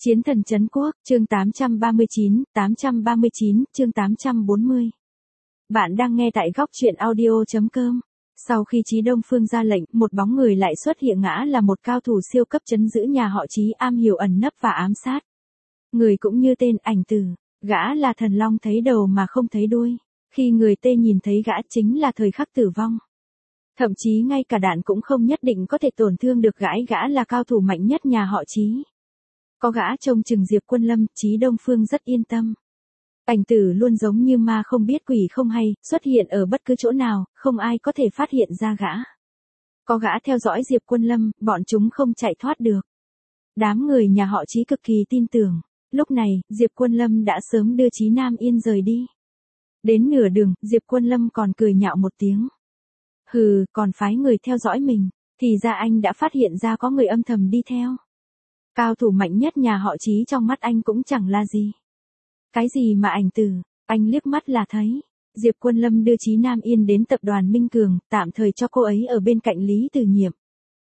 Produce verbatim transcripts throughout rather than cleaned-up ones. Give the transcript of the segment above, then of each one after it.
Chiến thần trấn quốc, chương tám trăm ba mươi chín, tám trăm ba mươi chín, chương tám trăm bốn mươi. Bạn đang nghe tại góc truyện audio chấm com. Sau khi Chí Đông Phương ra lệnh, một bóng người lại xuất hiện, ngã là một cao thủ siêu cấp trấn giữ nhà họ Chí, am hiểu ẩn nấp và ám sát. Người cũng như tên, Ảnh Tử, gã là thần long thấy đầu mà không thấy đuôi. Khi người Tê nhìn thấy gã chính là thời khắc tử vong. Thậm chí ngay cả đạn cũng không nhất định có thể tổn thương được gã, gã là cao thủ mạnh nhất nhà họ Chí. Có gã trông chừng Diệp Quân Lâm, Chí Đông Phương rất yên tâm. Ảnh Tử luôn giống như ma không biết quỷ không hay, xuất hiện ở bất cứ chỗ nào, không ai có thể phát hiện ra gã. Có gã theo dõi Diệp Quân Lâm, bọn chúng không chạy thoát được. Đám người nhà họ Chí cực kỳ tin tưởng. Lúc này, Diệp Quân Lâm đã sớm đưa Chí Nam Yên rời đi. Đến nửa đường, Diệp Quân Lâm còn cười nhạo một tiếng. Hừ, còn phái người theo dõi mình, thì ra anh đã phát hiện ra có người âm thầm đi theo. Cao thủ mạnh nhất nhà họ Chí trong mắt anh cũng chẳng là gì. Cái gì mà Ảnh Tử, anh liếc mắt là thấy. Diệp Quân Lâm đưa Chí Nam Yên đến tập đoàn Minh Cường, tạm thời cho cô ấy ở bên cạnh Lý Từ Nhiệm.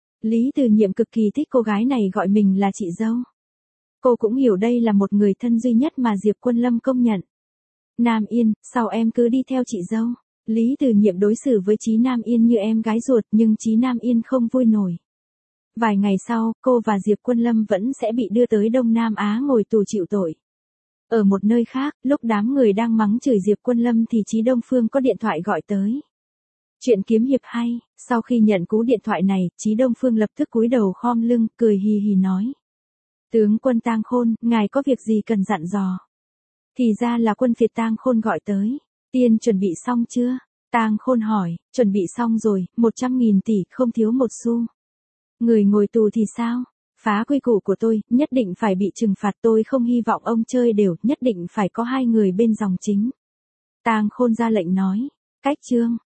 Lý Từ Nhiệm cực kỳ thích cô gái này gọi mình là chị dâu. Cô cũng hiểu đây là một người thân duy nhất mà Diệp Quân Lâm công nhận. Nam Yên, sao em cứ đi theo chị dâu? Lý Từ Nhiệm đối xử với Chí Nam Yên như em gái ruột, nhưng Chí Nam Yên không vui nổi. Vài ngày sau, cô và Diệp Quân Lâm vẫn sẽ bị đưa tới Đông Nam Á ngồi tù chịu tội. Ở một nơi khác, lúc đám người đang mắng chửi Diệp Quân Lâm thì Chí Đông Phương có điện thoại gọi tới. Chuyện kiếm hiệp hay, sau khi nhận cú điện thoại này, Chí Đông Phương lập tức cúi đầu khom lưng, cười hì hì nói. Tướng quân Tang Khôn, ngài có việc gì cần dặn dò? Thì ra là quân phiệt Tang Khôn gọi tới. Tiên chuẩn bị xong chưa? Tang Khôn hỏi, chuẩn bị xong rồi, một trăm nghìn tỷ, không thiếu một xu. Người ngồi tù thì sao? Phá quy củ của tôi, nhất định phải bị trừng phạt, tôi không hy vọng ông chơi đều, nhất định phải có hai người bên dòng chính. Tang Khôn ra lệnh nói. Cách chương.